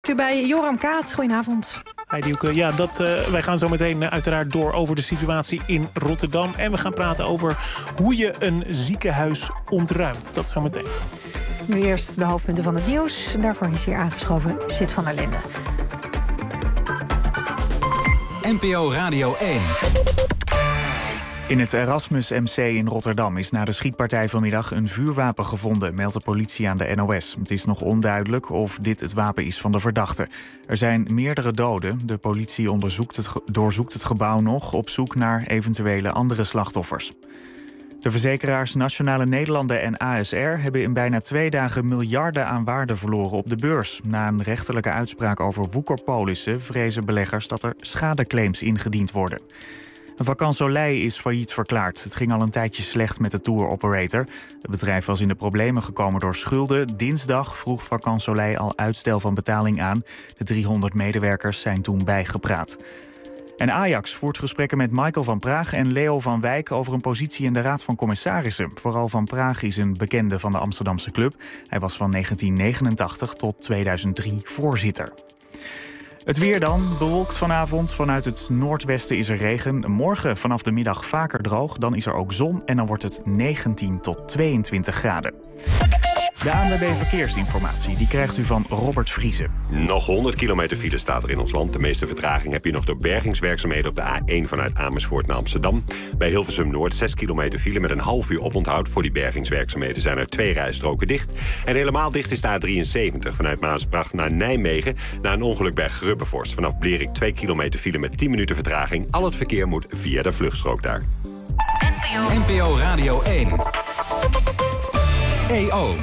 Bij Joram Kaats, goedenavond. Hi Dielke, wij gaan zo meteen uiteraard door over de situatie in Rotterdam. En we gaan praten over hoe je een ziekenhuis ontruimt. Dat zo meteen. Nu eerst de hoofdpunten van het nieuws. Daarvoor is hier aangeschoven Sid van der Linde. NPO Radio 1. In het Erasmus MC in Rotterdam is na de schietpartij vanmiddag een vuurwapen gevonden, meldt de politie aan de NOS. Het is nog onduidelijk of dit het wapen is van de verdachte. Er zijn meerdere doden. De politie doorzoekt het gebouw nog op zoek naar eventuele andere slachtoffers. De verzekeraars Nationale Nederlanden en ASR hebben in bijna 2 dagen miljarden aan waarde verloren op de beurs. Na een rechterlijke uitspraak over woekerpolissen vrezen beleggers dat er schadeclaims ingediend worden. Vakant Soleil is failliet verklaard. Het ging al een tijdje slecht met de tour operator. Het bedrijf was in de problemen gekomen door schulden. Dinsdag vroeg Vakant Soleil al uitstel van betaling aan. De 300 medewerkers zijn toen bijgepraat. En Ajax voert gesprekken met Michael van Praag en Leo van Wijk over een positie in de Raad van Commissarissen. Vooral Van Praag is een bekende van de Amsterdamse club. Hij was van 1989 tot 2003 voorzitter. Het weer dan, bewolkt vanavond. Vanuit het noordwesten is er regen. Morgen vanaf de middag vaker droog. Dan is er ook zon en dan wordt het 19 tot 22 graden. De ANWB Verkeersinformatie, die krijgt u van Robert Vriezen. Nog 100 kilometer file staat er in ons land. De meeste vertraging heb je nog door bergingswerkzaamheden op de A1 vanuit Amersfoort naar Amsterdam. Bij Hilversum Noord 6 kilometer file met een half uur oponthoud. Voor die bergingswerkzaamheden zijn er 2 rijstroken dicht. En helemaal dicht is de A73 vanuit Maasbracht naar Nijmegen. Na een ongeluk bij Grubbevorst. Vanaf Blerik 2 kilometer file met 10 minuten vertraging. Al het verkeer moet via de vluchtstrook daar. NPO Radio 1. EO.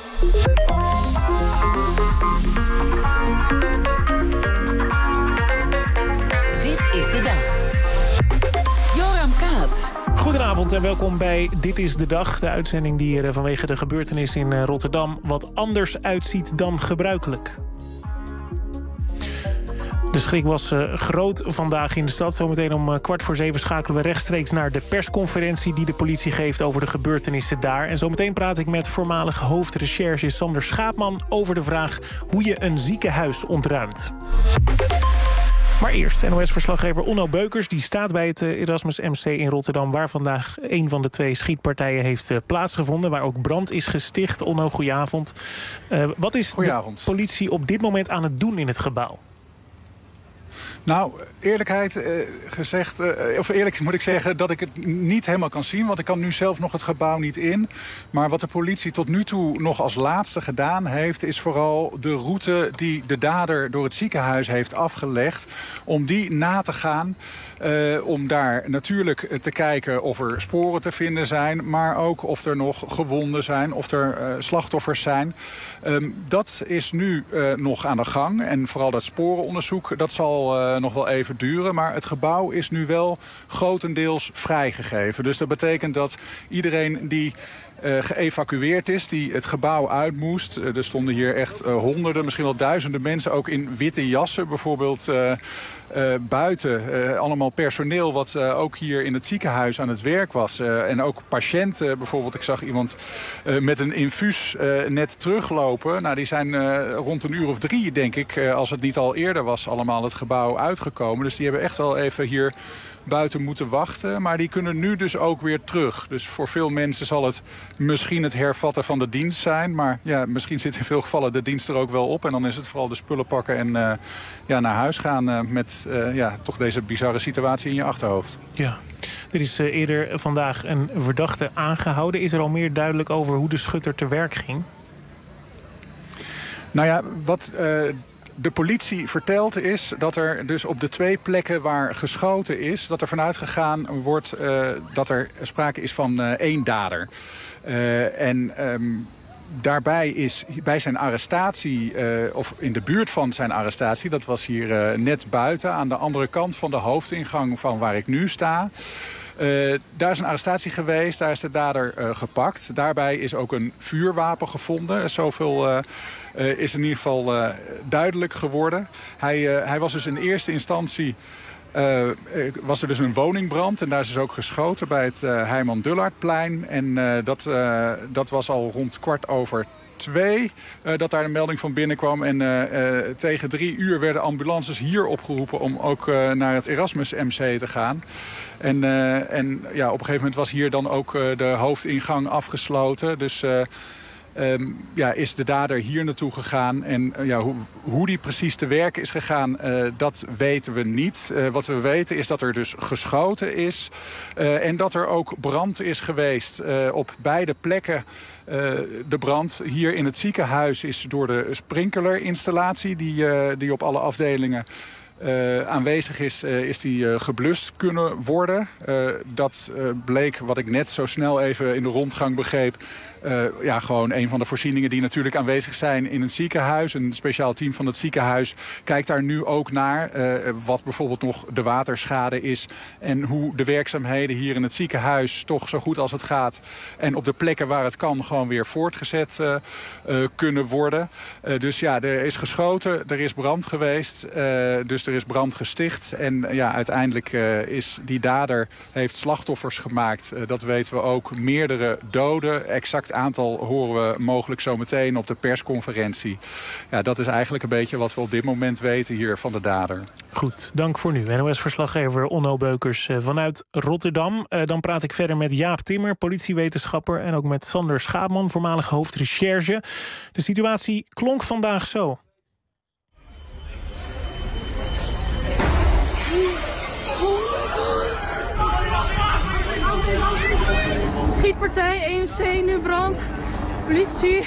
Dit is de dag. Joram Kaats. Goedenavond en welkom bij Dit is de Dag. De uitzending die er vanwege de gebeurtenis in Rotterdam wat anders uitziet dan gebruikelijk. De schrik was groot vandaag in de stad. Zometeen om 6:15 schakelen we rechtstreeks naar de persconferentie die de politie geeft over de gebeurtenissen daar. En zometeen praat ik met voormalig hoofdrecherche Sander Schaapman over de vraag hoe je een ziekenhuis ontruimt. Maar eerst, NOS-verslaggever Onno Beukers, die staat bij het Erasmus MC in Rotterdam, waar vandaag een van de 2 schietpartijen heeft plaatsgevonden, waar ook brand is gesticht. Onno, goedenavond. Wat is de politie op dit moment aan het doen in het gebouw? Nou, eerlijk moet ik zeggen dat ik het niet helemaal kan zien. Want ik kan nu zelf nog het gebouw niet in. Maar wat de politie tot nu toe nog als laatste gedaan heeft, is vooral de route die de dader door het ziekenhuis heeft afgelegd, om die na te gaan. Om daar natuurlijk te kijken of er sporen te vinden zijn, maar ook of er nog gewonden zijn, of er slachtoffers zijn. Dat is nu nog aan de gang. En vooral dat sporenonderzoek, dat zal nog wel even duren. Maar het gebouw is nu wel grotendeels vrijgegeven. Dus dat betekent dat iedereen die geëvacueerd is, die het gebouw uit moest. Er stonden hier echt honderden, misschien wel duizenden mensen, ook in witte jassen bijvoorbeeld buiten. Allemaal personeel wat ook hier in het ziekenhuis aan het werk was. En ook patiënten bijvoorbeeld. Ik zag iemand met een infuus net teruglopen. Nou, die zijn rond 1 uur of 3, denk ik, als het niet al eerder was, allemaal het gebouw uitgekomen. Dus die hebben echt wel even hier buiten moeten wachten. Maar die kunnen nu dus ook weer terug. Dus voor veel mensen zal het misschien het hervatten van de dienst zijn. Maar ja, misschien zit in veel gevallen de dienst er ook wel op. En dan is het vooral de spullen pakken en naar huis gaan met toch deze bizarre situatie in je achterhoofd. Ja, er is eerder vandaag een verdachte aangehouden. Is er al meer duidelijk over hoe de schutter te werk ging? Nou ja, wat de politie vertelt is dat er dus op de 2 plekken waar geschoten is, dat er vanuit gegaan wordt dat er sprake is van 1 dader. Daarbij is bij zijn arrestatie, of in de buurt van zijn arrestatie, dat was hier net buiten, aan de andere kant van de hoofdingang van waar ik nu sta. Daar is een arrestatie geweest, daar is de dader gepakt. Daarbij is ook een vuurwapen gevonden. Zoveel is in ieder geval duidelijk geworden. Hij was dus in eerste instantie was er dus een woningbrand en daar is dus ook geschoten bij het Heiman Dullardplein. En dat was al rond 12:15 2 dat daar een melding van binnenkwam. En tegen 3 uur werden ambulances hier opgeroepen om ook naar het Erasmus MC te gaan. En op een gegeven moment was hier dan ook de hoofdingang afgesloten. Dus is de dader hier naartoe gegaan. En hoe die precies te werk is gegaan, dat weten we niet. Wat we weten is dat er dus geschoten is. En dat er ook brand is geweest op beide plekken. De brand hier in het ziekenhuis is door de sprinklerinstallatie die op alle afdelingen aanwezig is die geblust kunnen worden. Dat bleek, wat ik net zo snel even in de rondgang begreep, gewoon een van de voorzieningen die natuurlijk aanwezig zijn in het ziekenhuis. Een speciaal team van het ziekenhuis kijkt daar nu ook naar. Wat bijvoorbeeld nog de waterschade is. En hoe de werkzaamheden hier in het ziekenhuis toch zo goed als het gaat. En op de plekken waar het kan gewoon weer voortgezet kunnen worden. Dus er is geschoten, er is brand geweest. Dus er is brand gesticht. En uiteindelijk is die dader heeft slachtoffers gemaakt. Dat weten we ook. Meerdere doden. Exact aantal horen we mogelijk zo meteen op de persconferentie. Ja, dat is eigenlijk een beetje wat we op dit moment weten hier van de dader. Goed, dank voor nu. NOS-verslaggever Onno Beukers vanuit Rotterdam. Dan praat ik verder met Jaap Timmer, politiewetenschapper, en ook met Sander Schaapman, voormalig hoofdrecherche. De situatie klonk vandaag zo. Schietpartij, 1C, nu brand. Politie.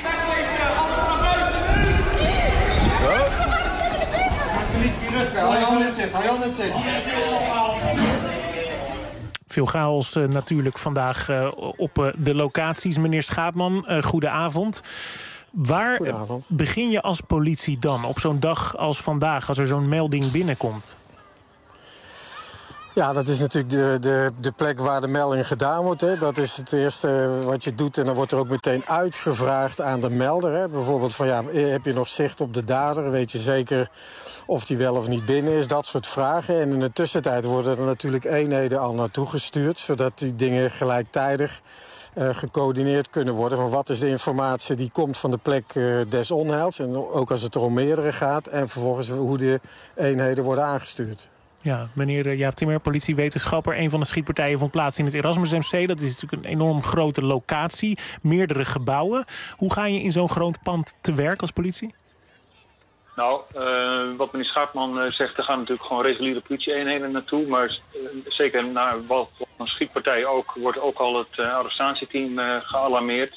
Politie, rustig. Hou je handen zitten. Veel chaos natuurlijk vandaag op de locaties. Meneer Schaapman, goedenavond. Waar begin je als politie dan op zo'n dag als vandaag, als er zo'n melding binnenkomt? Ja, dat is natuurlijk de plek waar de melding gedaan wordt. Hè. Dat is het eerste wat je doet. En dan wordt er ook meteen uitgevraagd aan de melder. Hè. Bijvoorbeeld van, heb je nog zicht op de dader? Weet je zeker of die wel of niet binnen is? Dat soort vragen. En in de tussentijd worden er natuurlijk eenheden al naartoe gestuurd, zodat die dingen gelijktijdig gecoördineerd kunnen worden. Van wat is de informatie die komt van de plek des onheils? En ook als het er om meerdere gaat. En vervolgens hoe de eenheden worden aangestuurd. Ja, meneer Jaap Timmer, politiewetenschapper. Een van de schietpartijen vond plaats in het Erasmus MC. Dat is natuurlijk een enorm grote locatie. Meerdere gebouwen. Hoe ga je in zo'n groot pand te werk als politie? Nou, wat meneer Schaapman zegt, er gaan natuurlijk gewoon reguliere politieeenheden naartoe. Maar zeker naar wat een schietpartij ook, wordt ook al het arrestatieteam gealarmeerd.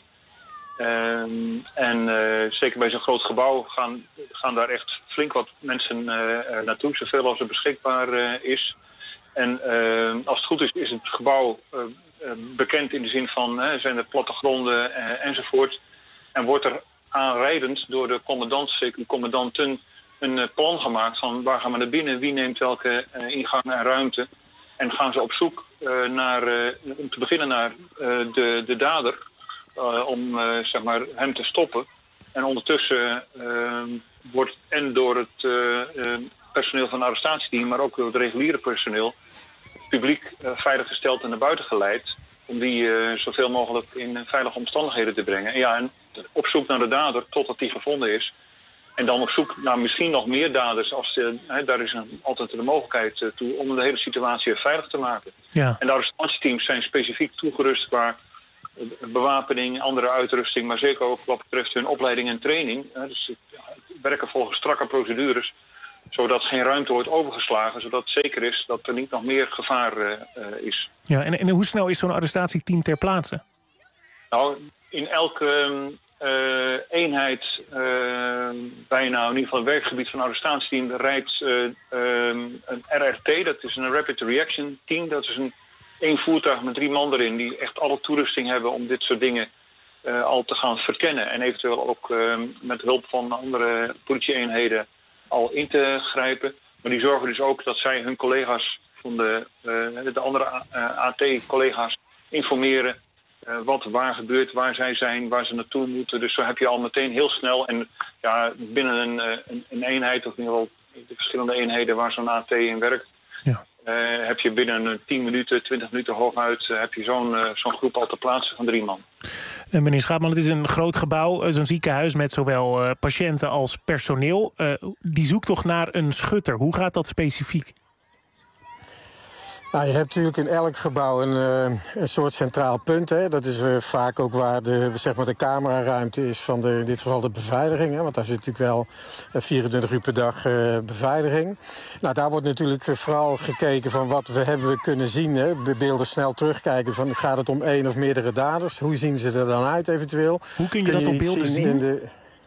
Zeker bij zo'n groot gebouw gaan daar echt flink wat mensen naartoe, zoveel als er beschikbaar is. En als het goed is, is het gebouw bekend in de zin van zijn er plattegronden enzovoort. En wordt er aanrijdend door de commandant, zeker de commandanten, een plan gemaakt van waar gaan we naar binnen, wie neemt welke ingang en ruimte. En gaan ze op zoek om te beginnen naar de dader. Om hem te stoppen. En ondertussen wordt en door het personeel van het arrestatieteam, maar ook door het reguliere personeel, het publiek veiliggesteld en naar buiten geleid. Om die zoveel mogelijk in veilige omstandigheden te brengen. En op zoek naar de dader totdat die gevonden is. En dan op zoek naar misschien nog meer daders. Daar is altijd de mogelijkheid toe om de hele situatie veilig te maken. Ja. En de arrestatieteams zijn specifiek toegerust qua bewapening, andere uitrusting, maar zeker ook wat betreft hun opleiding en training. Dus werken volgens strakke procedures, zodat geen ruimte wordt overgeslagen, zodat het zeker is dat er niet nog meer gevaar is. Ja, en hoe snel is zo'n arrestatieteam ter plaatse? Nou, in elke eenheid, bijna in ieder geval het werkgebied van het arrestatieteam, rijdt een RRT, dat is een Rapid Reaction Team, dat is één voertuig met 3 man erin die echt alle toerusting hebben om dit soort dingen al te gaan verkennen. En eventueel ook met hulp van andere politieeenheden al in te grijpen. Maar die zorgen dus ook dat zij hun collega's van de andere AT-collega's informeren wat waar gebeurt, waar zij zijn, waar ze naartoe moeten. Dus zo heb je al meteen heel snel en binnen een eenheid, of in ieder geval de verschillende eenheden waar zo'n AT in werkt, heb je binnen 10 minuten, 20 minuten hooguit, heb je zo'n groep al te plaatsen van 3 man. Meneer Schaapman, het is een groot gebouw, zo'n ziekenhuis met zowel patiënten als personeel. Die zoektocht naar een schutter, hoe gaat dat specifiek? Nou, je hebt natuurlijk in elk gebouw een soort centraal punt. Hè. Dat is vaak ook waar de cameraruimte is van in dit geval de beveiliging. Hè, want daar zit natuurlijk wel 24 uur per dag beveiliging. Nou, daar wordt natuurlijk vooral gekeken van wat hebben we kunnen zien. Hè. Beelden snel terugkijken van gaat het om één of meerdere daders? Hoe zien ze er dan uit eventueel? Hoe kun je dat op beelden zien?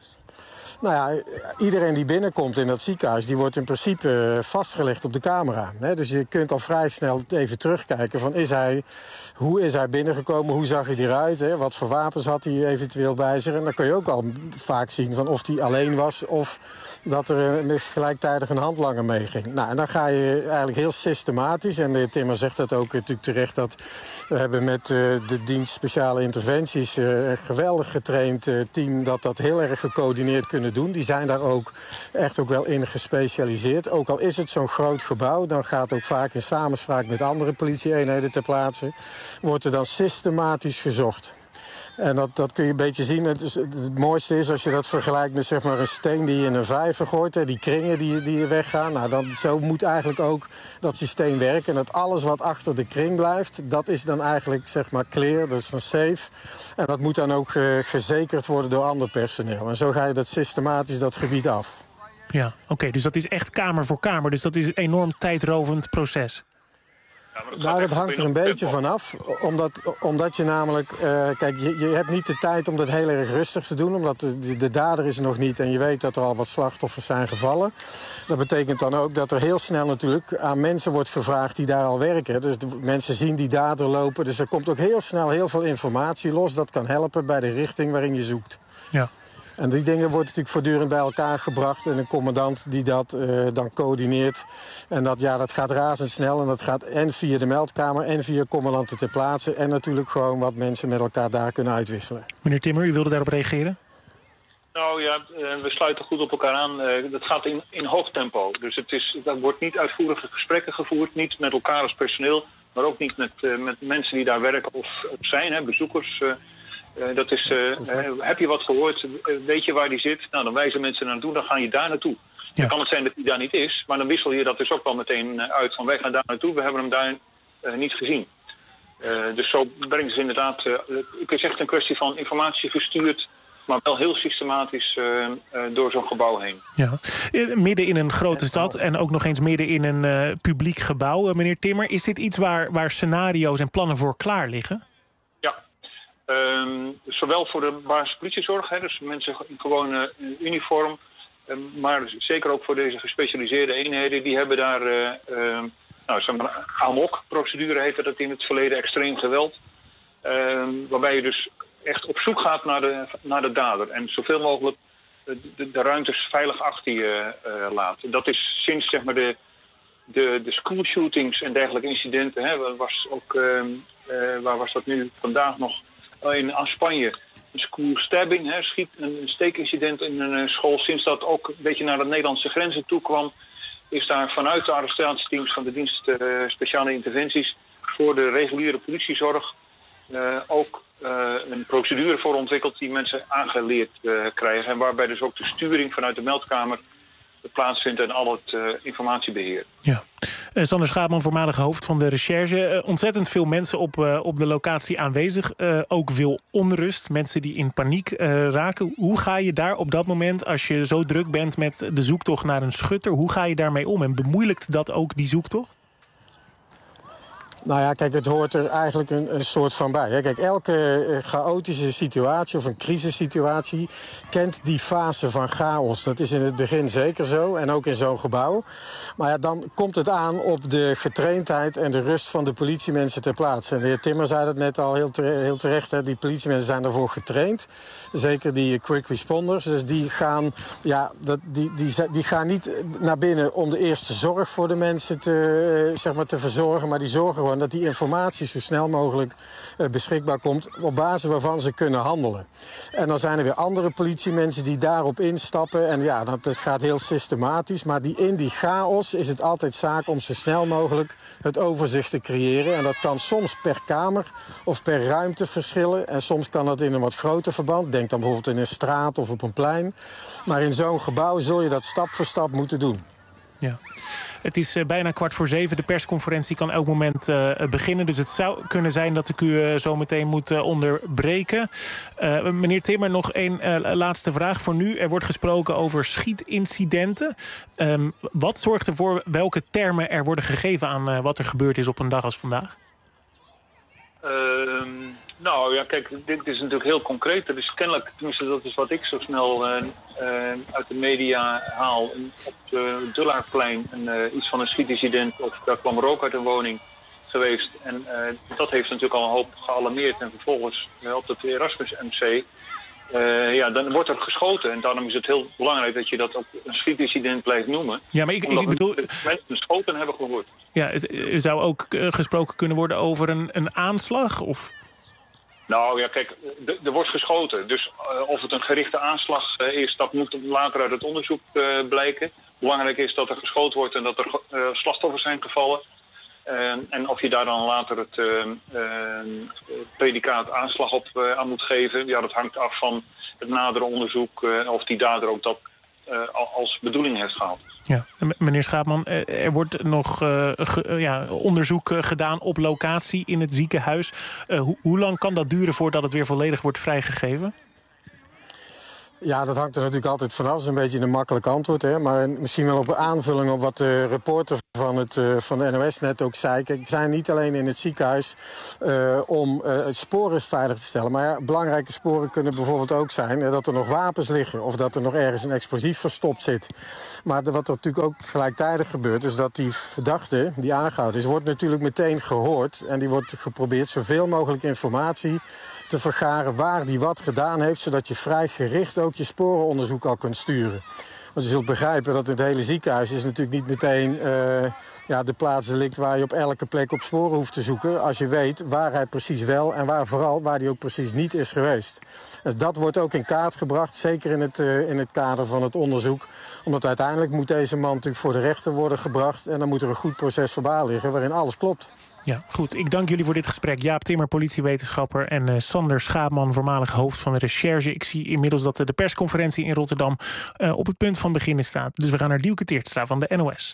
Nou ja, iedereen die binnenkomt in dat ziekenhuis, die wordt in principe vastgelegd op de camera. Dus je kunt al vrij snel even terugkijken van hoe is hij binnengekomen, hoe zag hij eruit, wat voor wapens had hij eventueel bij zich. En dan kun je ook al vaak zien van of hij alleen was of dat er gelijktijdig een handlanger meeging. Nou, en dan ga je eigenlijk heel systematisch, en de Timmer zegt dat ook natuurlijk terecht, dat we hebben met de dienst speciale interventies een geweldig getraind team dat heel erg gecoördineerd kunnen doen. Die zijn daar ook echt ook wel in gespecialiseerd. Ook al is het zo'n groot gebouw, dan gaat ook vaak in samenspraak met andere politieeenheden ter plaatse, wordt er dan systematisch gezocht. En dat kun je een beetje zien. Het mooiste is als je dat vergelijkt met zeg maar een steen die je in een vijver gooit. Hè, die kringen die weggaan. Nou, zo moet eigenlijk ook dat systeem werken. En dat alles wat achter de kring blijft, dat is dan eigenlijk zeg maar clear, dat is dan safe. En dat moet dan ook gezekerd worden door ander personeel. En zo ga je dat systematisch dat gebied af. Ja, oké, dus dat is echt kamer voor kamer. Dus dat is een enorm tijdrovend proces. Nou, dat hangt er een beetje vanaf. Omdat je namelijk... kijk, je hebt niet de tijd om dat heel erg rustig te doen. Omdat de dader is er nog niet. En je weet dat er al wat slachtoffers zijn gevallen. Dat betekent dan ook dat er heel snel natuurlijk aan mensen wordt gevraagd die daar al werken. Dus mensen zien die dader lopen. Dus er komt ook heel snel heel veel informatie los. Dat kan helpen bij de richting waarin je zoekt. Ja. En die dingen worden natuurlijk voortdurend bij elkaar gebracht. En een commandant die dat dan coördineert. En dat gaat razendsnel. En dat gaat en via de meldkamer en via commandanten ter plaatse. En natuurlijk gewoon wat mensen met elkaar daar kunnen uitwisselen. Meneer Timmer, u wilde daarop reageren? Nou ja, we sluiten goed op elkaar aan. Dat gaat in hoog tempo. Dus er wordt niet uitvoerige gesprekken gevoerd. Niet met elkaar als personeel. Maar ook niet met mensen die daar werken of zijn, bezoekers. Heb je wat gehoord? Weet je waar die zit? Nou, dan wijzen mensen naartoe, dan ga je daar naartoe. Ja. Dan kan het zijn dat hij daar niet is, maar dan wissel je dat dus ook wel meteen uit van wij gaan daar naartoe, we hebben hem daar niet gezien. Dus zo brengen ze inderdaad, het is echt een kwestie van informatie gestuurd, maar wel heel systematisch door zo'n gebouw heen. Ja. Midden in een grote stad en ook nog eens midden in een publiek gebouw. Meneer Timmer, is dit iets waar scenario's en plannen voor klaar liggen? Zowel voor de basispolitiezorg, dus mensen in gewone uniform, maar zeker ook voor deze gespecialiseerde eenheden, die hebben daar, AMOC-procedure heette dat in het verleden, extreem geweld, waarbij je dus echt op zoek gaat naar de dader en zoveel mogelijk de ruimtes veilig achter je laat. Dat is sinds zeg maar de school shootings en dergelijke incidenten, waar was dat nu vandaag nog? In Spanje, een school stabbing, een steekincident in een school. Sinds dat ook een beetje naar de Nederlandse grenzen toe kwam, is daar vanuit de arrestatieteams van de dienst speciale interventies voor de reguliere politiezorg ook een procedure voor ontwikkeld die mensen aangeleerd krijgen. En waarbij dus ook de sturing vanuit de meldkamer plaatsvindt en al het informatiebeheer. Ja. Sander Schaapman, voormalig hoofd van de recherche. Ontzettend veel mensen op de locatie aanwezig. Ook veel onrust, mensen die in paniek raken. Hoe ga je daar op dat moment, als je zo druk bent met de zoektocht naar een schutter, hoe ga je daarmee om? En bemoeilijkt dat ook die zoektocht? Nou ja, kijk, het hoort er eigenlijk een soort van bij. Hè. Kijk, elke chaotische situatie of een crisissituatie kent die fase van chaos. Dat is in het begin zeker zo en ook in zo'n gebouw. Maar ja, dan komt het aan op de getraindheid en de rust van de politiemensen ter plaatse. En de heer Timmer zei dat net al heel terecht. Hè. Die politiemensen zijn daarvoor getraind. Zeker die quick responders. Dus die gaan, die gaan niet naar binnen om de eerste zorg voor de mensen te verzorgen. Maar die zorgen gewoon en dat die informatie zo snel mogelijk beschikbaar komt, op basis waarvan ze kunnen handelen. En dan zijn er weer andere politiemensen die daarop instappen. En ja, dat gaat heel systematisch. Maar in die chaos is het altijd zaak om zo snel mogelijk het overzicht te creëren. En dat kan soms per kamer of per ruimte verschillen. En soms kan dat in een wat groter verband. Denk dan bijvoorbeeld in een straat of op een plein. Maar in zo'n gebouw zul je dat stap voor stap moeten doen. Ja. Het is bijna 6:15. De persconferentie kan elk moment beginnen. Dus het zou kunnen zijn dat ik u zo meteen moet onderbreken. Meneer Timmer, nog één laatste vraag voor nu. Er wordt gesproken over schietincidenten. Wat zorgt ervoor welke termen er worden gegeven aan wat er gebeurd is op een dag als vandaag? Nou ja, kijk, dit is natuurlijk heel concreet. Er is kennelijk, tenminste dat is wat ik zo snel uit de media haal, op het Dullaarplein iets van een schietincident, of daar kwam rook uit een woning geweest. En dat heeft natuurlijk al een hoop gealarmeerd. En vervolgens op het Erasmus MC, dan wordt er geschoten. En daarom is het heel belangrijk dat je dat ook een schietincident blijft noemen. Ja, maar ik bedoel, mensen schoten hebben gehoord. Ja, er zou ook gesproken kunnen worden over een aanslag? Of? Nou ja, kijk, er wordt geschoten. Dus of het een gerichte aanslag is, dat moet later uit het onderzoek blijken. Belangrijk is dat er geschoten wordt en dat er slachtoffers zijn gevallen. En of je daar dan later het predicaat aanslag op aan moet geven, ja, dat hangt af van het nadere onderzoek of die dader ook dat als bedoeling heeft gehad. Ja, meneer Schaapman, er wordt nog onderzoek gedaan op locatie in het ziekenhuis. Hoe lang kan dat duren voordat het weer volledig wordt vrijgegeven? Ja, dat hangt er natuurlijk altijd vanaf. Dat is een beetje een makkelijk antwoord. Hè? Maar misschien wel op een aanvulling op wat de reporter van de NOS net ook zei. Kijk, we zijn niet alleen in het ziekenhuis om het sporen veilig te stellen. Maar ja, belangrijke sporen kunnen bijvoorbeeld ook zijn dat er nog wapens liggen. Of dat er nog ergens een explosief verstopt zit. Maar wat er natuurlijk ook gelijktijdig gebeurt, is dat die verdachte die aangehouden is, wordt natuurlijk meteen gehoord. En die wordt geprobeerd zoveel mogelijk informatie te vergaren waar die wat gedaan heeft, zodat je vrij gericht ook je sporenonderzoek al kunt sturen. Want je zult begrijpen dat het hele ziekenhuis is natuurlijk niet meteen de plaats delict waar je op elke plek op sporen hoeft te zoeken, als je weet waar hij precies wel en waar hij ook precies niet is geweest. Dus dat wordt ook in kaart gebracht, zeker in het kader van het onderzoek. Omdat uiteindelijk moet deze man natuurlijk voor de rechter worden gebracht en dan moet er een goed proces verbaal liggen waarin alles klopt. Ja, goed. Ik dank jullie voor dit gesprek. Jaap Timmer, politiewetenschapper, en Sander Schaapman, voormalig hoofd van de recherche. Ik zie inmiddels dat de persconferentie in Rotterdam op het punt van beginnen staat. Dus we gaan naar Dielke Teertstra van de NOS.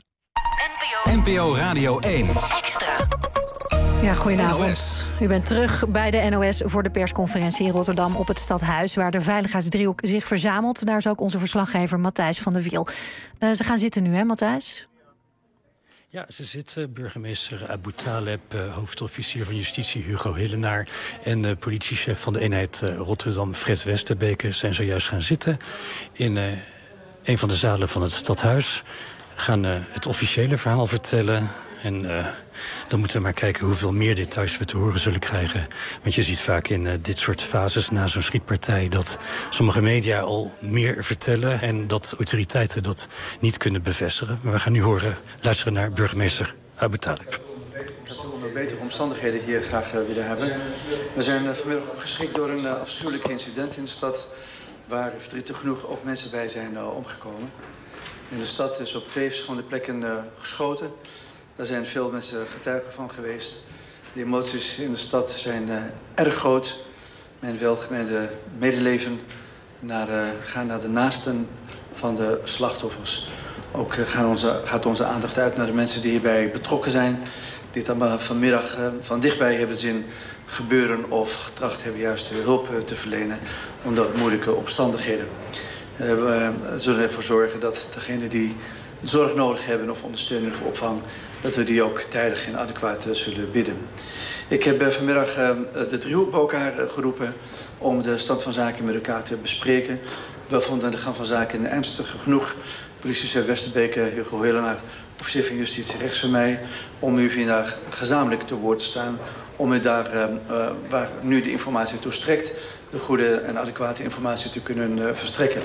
NPO Radio 1. Extra. Ja, goedenavond. U bent terug bij de NOS voor de persconferentie in Rotterdam op het Stadhuis, waar de veiligheidsdriehoek zich verzamelt. Daar is ook onze verslaggever Matthijs van der Wiel. Ze gaan zitten nu, hè, Matthijs? Ja, ze zitten. Burgemeester Abu Taleb, hoofdofficier van Justitie Hugo Hillenaar en politiechef van de eenheid Rotterdam Fred Westerbeke zijn zojuist gaan zitten in een van de zalen van het Stadhuis. Gaan het officiële verhaal vertellen. En dan moeten we maar kijken hoeveel meer details we te horen zullen krijgen. Want je ziet vaak in dit soort fases na zo'n schietpartij dat sommige media al meer vertellen en dat autoriteiten dat niet kunnen bevestigen. Maar we gaan nu luisteren naar burgemeester Abu Taleb. Dat we onder betere omstandigheden hier graag willen hebben. We zijn vanmiddag opgeschrikt door een afschuwelijk incident in de stad, waar verdrietig genoeg ook mensen bij zijn omgekomen. In de stad is op 2 verschillende plekken geschoten. Daar zijn veel mensen getuigen van geweest. De emoties in de stad zijn erg groot. Men wil gemeente medeleven gaan naar de naasten van de slachtoffers. Ook gaat onze aandacht uit naar de mensen die hierbij betrokken zijn. Die het allemaal vanmiddag van dichtbij hebben zien gebeuren of getracht hebben juist hulp te verlenen onder moeilijke omstandigheden. We zullen ervoor zorgen dat degenen die zorg nodig hebben of ondersteuning of opvang, dat we die ook tijdig en adequaat zullen bieden. Ik heb vanmiddag de driehoek bij elkaar geroepen om de stand van zaken met elkaar te bespreken. We vonden de gang van zaken ernstig genoeg. Politiechef Westerbeke, Hugo Hillenaar, officier van Justitie rechts van mij, om u vandaag gezamenlijk te woord te staan. Om u daar, waar nu de informatie toe strekt, de goede en adequate informatie te kunnen verstrekken.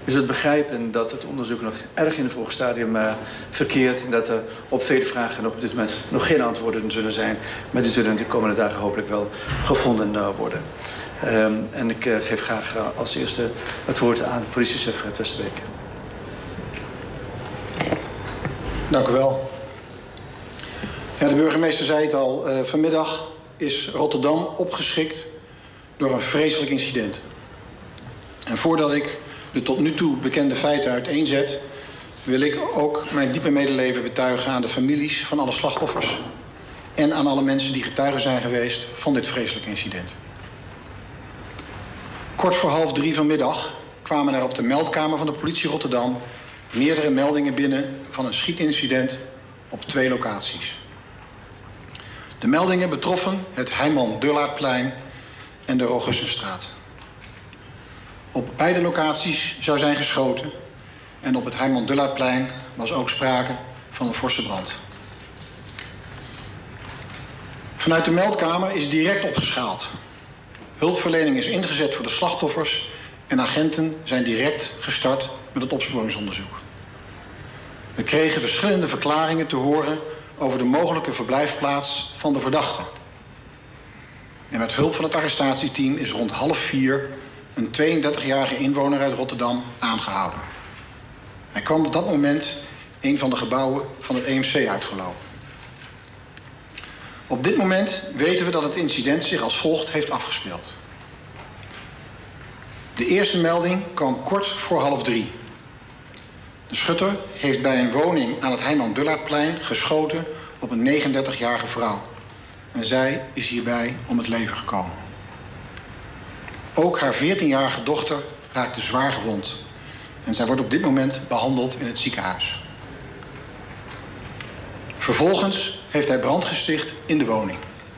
U zult begrijpen dat het onderzoek nog erg in het vroege stadium verkeert. En dat er op vele vragen op dit moment nog geen antwoorden zullen zijn. Maar die zullen de komende dagen hopelijk wel gevonden worden. En ik geef graag als eerste het woord aan politiechef Fred Westerbeke. Dank u wel. Ja, de burgemeester zei het al. Vanmiddag is Rotterdam opgeschrikt door een vreselijk incident. En voordat ik de tot nu toe bekende feiten uiteenzet, wil ik ook mijn diepe medeleven betuigen aan de families van alle slachtoffers en aan alle mensen die getuigen zijn geweest van dit vreselijke incident. Kort voor 2:30 vanmiddag kwamen er op de meldkamer van de politie Rotterdam meerdere meldingen binnen van een schietincident op 2 locaties. De meldingen betroffen het Heiman-Dullaardplein en de Augustusstraat. Op beide locaties zou zijn geschoten en op het Heiman-Dullaardplein was ook sprake van een forse brand. Vanuit de meldkamer is direct opgeschaald. Hulpverlening is ingezet voor de slachtoffers en agenten zijn direct gestart met het opsporingsonderzoek. We kregen verschillende verklaringen te horen over de mogelijke verblijfplaats van de verdachte. En met hulp van het arrestatieteam is rond 3:30 een 32-jarige inwoner uit Rotterdam aangehouden. Hij kwam op dat moment een van de gebouwen van het EMC uitgelopen. Op dit moment weten we dat het incident zich als volgt heeft afgespeeld. De eerste melding kwam kort voor 2:30. De schutter heeft bij een woning aan het Heiman-Dullaardplein geschoten op een 39-jarige vrouw. En zij is hierbij om het leven gekomen. Ook haar 14-jarige dochter raakte zwaar gewond. En zij wordt op dit moment behandeld in het ziekenhuis. Vervolgens heeft hij brand gesticht in de woning.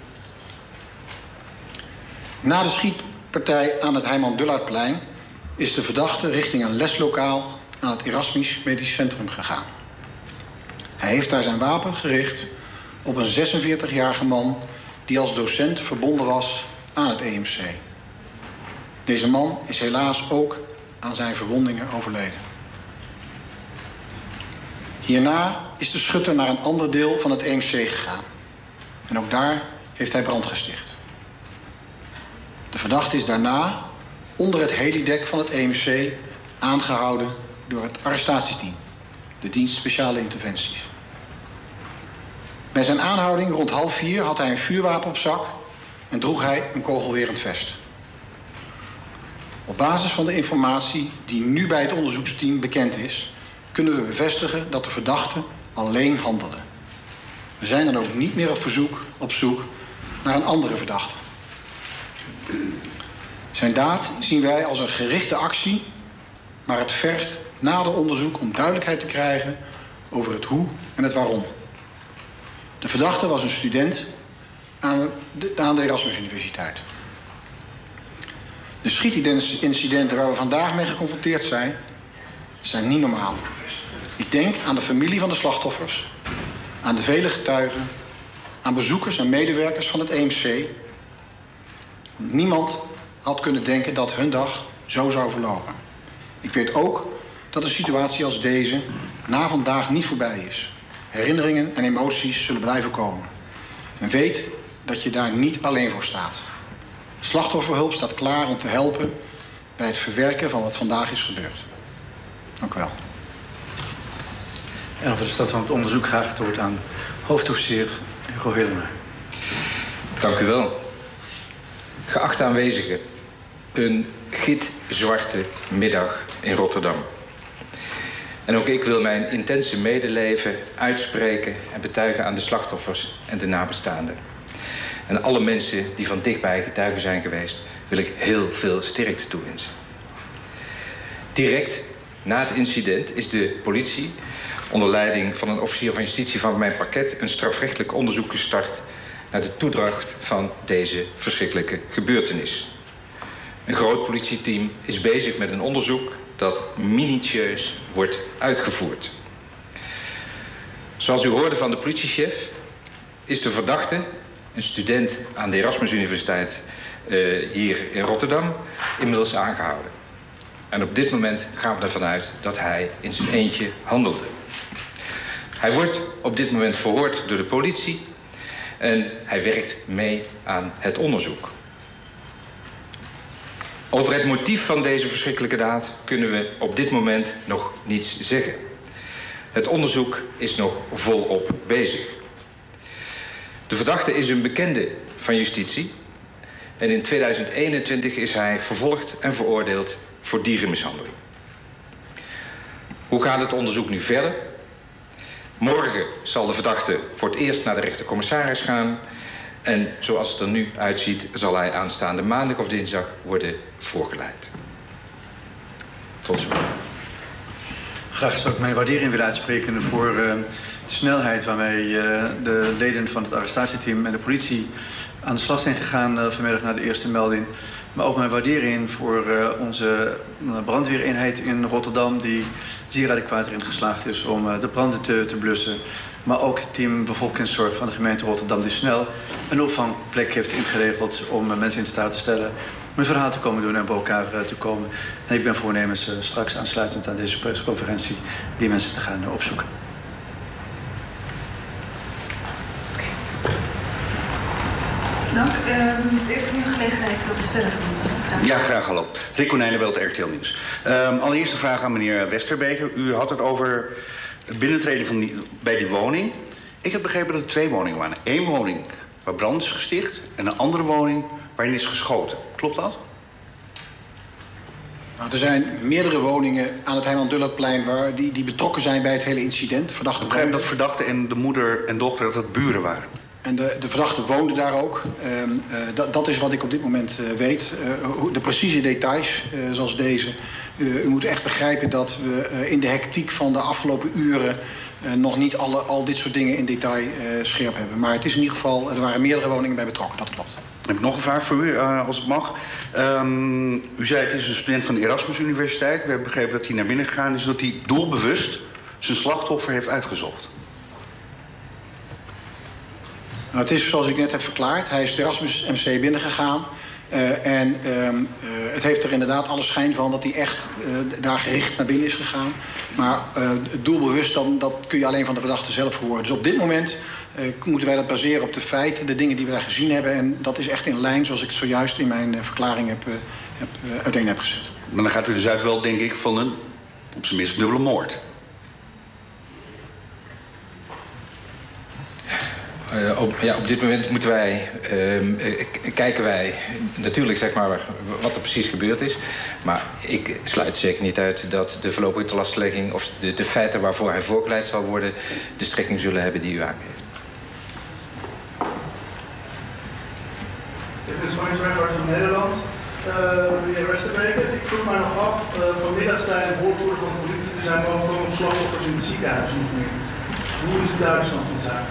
Na de schietpartij aan het Heiman-Dullaardplein is de verdachte richting een leslokaal aan het Erasmus Medisch Centrum gegaan. Hij heeft daar zijn wapen gericht op een 46-jarige man die als docent verbonden was aan het EMC. Deze man is helaas ook aan zijn verwondingen overleden. Hierna is de schutter naar een ander deel van het EMC gegaan. En ook daar heeft hij brand gesticht. De verdachte is daarna onder het helidek van het EMC aangehouden door het arrestatieteam, de dienst speciale interventies. Bij zijn aanhouding rond 3:30 had hij een vuurwapen op zak en droeg hij een kogelwerend vest. Op basis van de informatie die nu bij het onderzoeksteam bekend is, kunnen we bevestigen dat de verdachte alleen handelde. We zijn dan ook niet meer op zoek naar een andere verdachte. Zijn daad zien wij als een gerichte actie, maar het vergt nader onderzoek om duidelijkheid te krijgen over het hoe en het waarom. De verdachte was een student aan de Erasmus Universiteit. De schietincidenten waar we vandaag mee geconfronteerd zijn niet normaal. Ik denk aan de familie van de slachtoffers, aan de vele getuigen, aan bezoekers en medewerkers van het EMC. Want niemand had kunnen denken dat hun dag zo zou verlopen. Ik weet ook dat een situatie als deze na vandaag niet voorbij is. Herinneringen en emoties zullen blijven komen. En weet dat je daar niet alleen voor staat. Slachtofferhulp staat klaar om te helpen bij het verwerken van wat vandaag is gebeurd. Dank u wel. En over de stad van het onderzoek graag het woord aan hoofdofficier Hugo Hillenaar. Dank u wel. Geachte aanwezigen, een gitzwarte middag in Rotterdam. En ook ik wil mijn intense medeleven uitspreken en betuigen aan de slachtoffers en de nabestaanden. En alle mensen die van dichtbij getuigen zijn geweest, wil ik heel veel sterkte toewensen. Direct na het incident is de politie, onder leiding van een officier van justitie van mijn parket, een strafrechtelijk onderzoek gestart naar de toedracht van deze verschrikkelijke gebeurtenis. Een groot politieteam is bezig met een onderzoek dat minutieus wordt uitgevoerd. Zoals u hoorde van de politiechef is de verdachte, een student aan de Erasmus Universiteit hier in Rotterdam, inmiddels aangehouden. En op dit moment gaan we ervan uit dat hij in zijn eentje handelde. Hij wordt op dit moment verhoord door de politie en hij werkt mee aan het onderzoek. Over het motief van deze verschrikkelijke daad kunnen we op dit moment nog niets zeggen. Het onderzoek is nog volop bezig. De verdachte is een bekende van justitie en in 2021 is hij vervolgd en veroordeeld voor dierenmishandeling. Hoe gaat het onderzoek nu verder? Morgen zal de verdachte voor het eerst naar de rechtercommissaris gaan. En zoals het er nu uitziet, zal hij aanstaande maandag of dinsdag worden voorgeleid. Tot zo. Graag zou ik mijn waardering willen uitspreken voor de snelheid waarmee de leden van het arrestatieteam en de politie aan de slag zijn gegaan vanmiddag na de eerste melding. Maar ook mijn waardering voor onze brandweereenheid in Rotterdam, die zeer adequaat erin geslaagd is om de branden te blussen. Maar ook het team bevolkingszorg van de gemeente Rotterdam, die snel een opvangplek heeft ingeregeld om mensen in staat te stellen om een verhaal te komen doen en bij elkaar te komen. En ik ben voornemens straks aansluitend aan deze persconferentie die mensen te gaan opzoeken. Dank. Eerst nu een gelegenheid tot het stellen van de vraag. Ja, graag hallo. Rick Konijnenbelt, RTL Nieuws. Allereerst een vraag aan meneer Westerbeek. U had het over het binnentreden bij die woning. Ik heb begrepen dat er 2 woningen waren. 1 woning waar brand is gesticht en een andere woning waarin is geschoten. Klopt dat? Nou, er zijn meerdere woningen aan het Heiman-Dullerplein die betrokken zijn bij het hele incident. Ik begrijp dat verdachte en de moeder en dochter dat het buren waren. En de verdachte woonde daar ook. Dat is wat ik op dit moment weet. De precieze details, zoals deze. U moet echt begrijpen dat we in de hectiek van de afgelopen uren nog niet al dit soort dingen in detail scherp hebben. Maar het is in ieder geval, er waren meerdere woningen bij betrokken, dat klopt. Dan heb ik nog een vraag voor u, als het mag. U zei het is een student van de Erasmus Universiteit. We hebben begrepen dat hij naar binnen gegaan is, dat hij doelbewust zijn slachtoffer heeft uitgezocht. Nou, het is zoals ik net heb verklaard. Hij is de Erasmus MC binnengegaan. Het heeft er inderdaad alle schijn van dat hij echt daar gericht naar binnen is gegaan. Maar doelbewust, dat kun je alleen van de verdachte zelf horen. Dus op dit moment moeten wij dat baseren op de feiten, de dingen die we daar gezien hebben. En dat is echt in lijn zoals ik het zojuist in mijn verklaring uiteen heb gezet. Maar dan gaat u dus uit wel, denk ik, van een op zijn minst dubbele moord. Op dit moment moeten wij, kijken wij natuurlijk zeg maar wat er precies gebeurd is. Maar ik sluit zeker niet uit dat de voorlopige telastlegging of de feiten waarvoor hij voorgeleid zal worden de strekking zullen hebben die u aangeeft. Dit is Max van Nederland. Meneer Westerbeek, ik vroeg mij nog af, vanmiddag zijn woordvoerder van de politie, er zijn ook nog slachtoffers in het ziekenhuis. Hoe is de Duitsland van de zaak?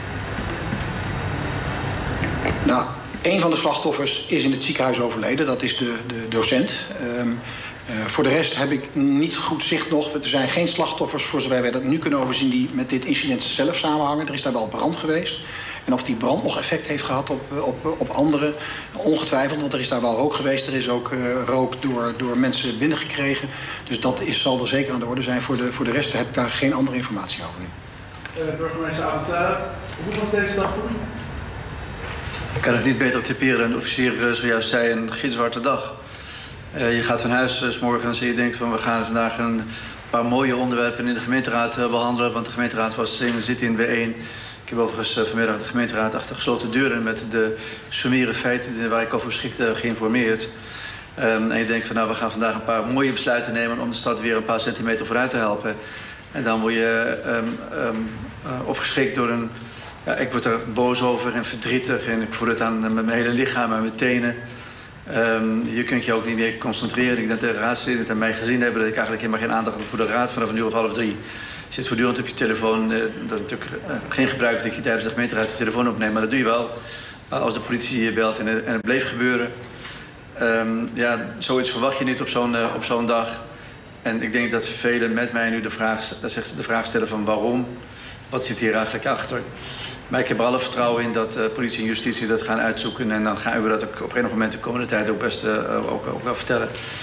Nou, een van de slachtoffers is in het ziekenhuis overleden. Dat is de docent. Voor de rest heb ik niet goed zicht nog. Er zijn geen slachtoffers, voor zover wij dat nu kunnen overzien, die met dit incident zelf samenhangen. Er is daar wel brand geweest. En of die brand nog effect heeft gehad op anderen, ongetwijfeld. Want er is daar wel rook geweest. Er is ook rook door mensen binnengekregen. Dus dat zal er zeker aan de orde zijn. Voor de rest heb ik daar geen andere informatie over nu. Burgemeester Avontuin, hoe was deze dag voor u? Ik kan het niet beter typeren dan de officier zojuist zei, een gitzwarte dag. Je gaat van huis 's morgens en je denkt van we gaan vandaag een paar mooie onderwerpen in de gemeenteraad behandelen. Want de gemeenteraad zit in W1. Ik heb overigens vanmiddag de gemeenteraad achter gesloten deuren met de summiere feiten waar ik over beschikte geïnformeerd. En je denkt van nou we gaan vandaag een paar mooie besluiten nemen om de stad weer een paar centimeter vooruit te helpen. En dan word je opgeschrikt door een... Ja, ik word er boos over en verdrietig en ik voel het aan mijn hele lichaam en mijn tenen. Je kunt je ook niet meer concentreren. Ik denk dat de raadsleden aan mij gezien hebben dat ik eigenlijk helemaal geen aandacht heb voor de raad vanaf 2:30. Je zit voortdurend op je telefoon. Dat is natuurlijk geen gebruik dat je tijdens de gemeenteraad je telefoon opneemt, maar dat doe je wel als de politie je belt en het bleef gebeuren. Zoiets verwacht je niet op zo'n dag. En ik denk dat velen met mij nu de vraag stellen van waarom? Wat zit hier eigenlijk achter? Maar ik heb er alle vertrouwen in dat politie en justitie dat gaan uitzoeken. En dan gaan we dat ook op enig moment de komende tijd ook best ook wel vertellen.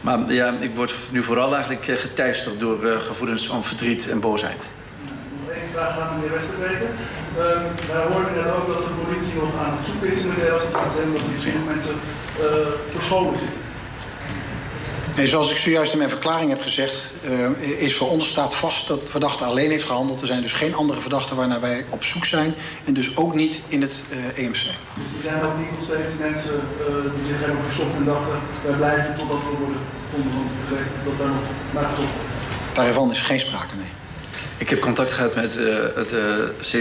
Maar ja, ik word nu vooral eigenlijk geteisterd door gevoelens van verdriet en boosheid. Nog één vraag aan meneer Westerbeke. Wij hoorden net ook dat de politie nog aan het zoeken is in de Delft. Dat zijn dat misschien mensen verscholen zitten. Nee, zoals ik zojuist in mijn verklaring heb gezegd, is voor ons staat vast dat de verdachte alleen heeft gehandeld. Er zijn dus geen andere verdachten waarnaar wij op zoek zijn. En dus ook niet in het EMC. Dus er zijn ook niet nog steeds mensen die zich hebben verzocht en dachten, wij blijven totdat we worden gevonden. Want ik begreep dat daar nog naar gezocht wordt. Daarvan is geen sprake, nee. Ik heb contact gehad met het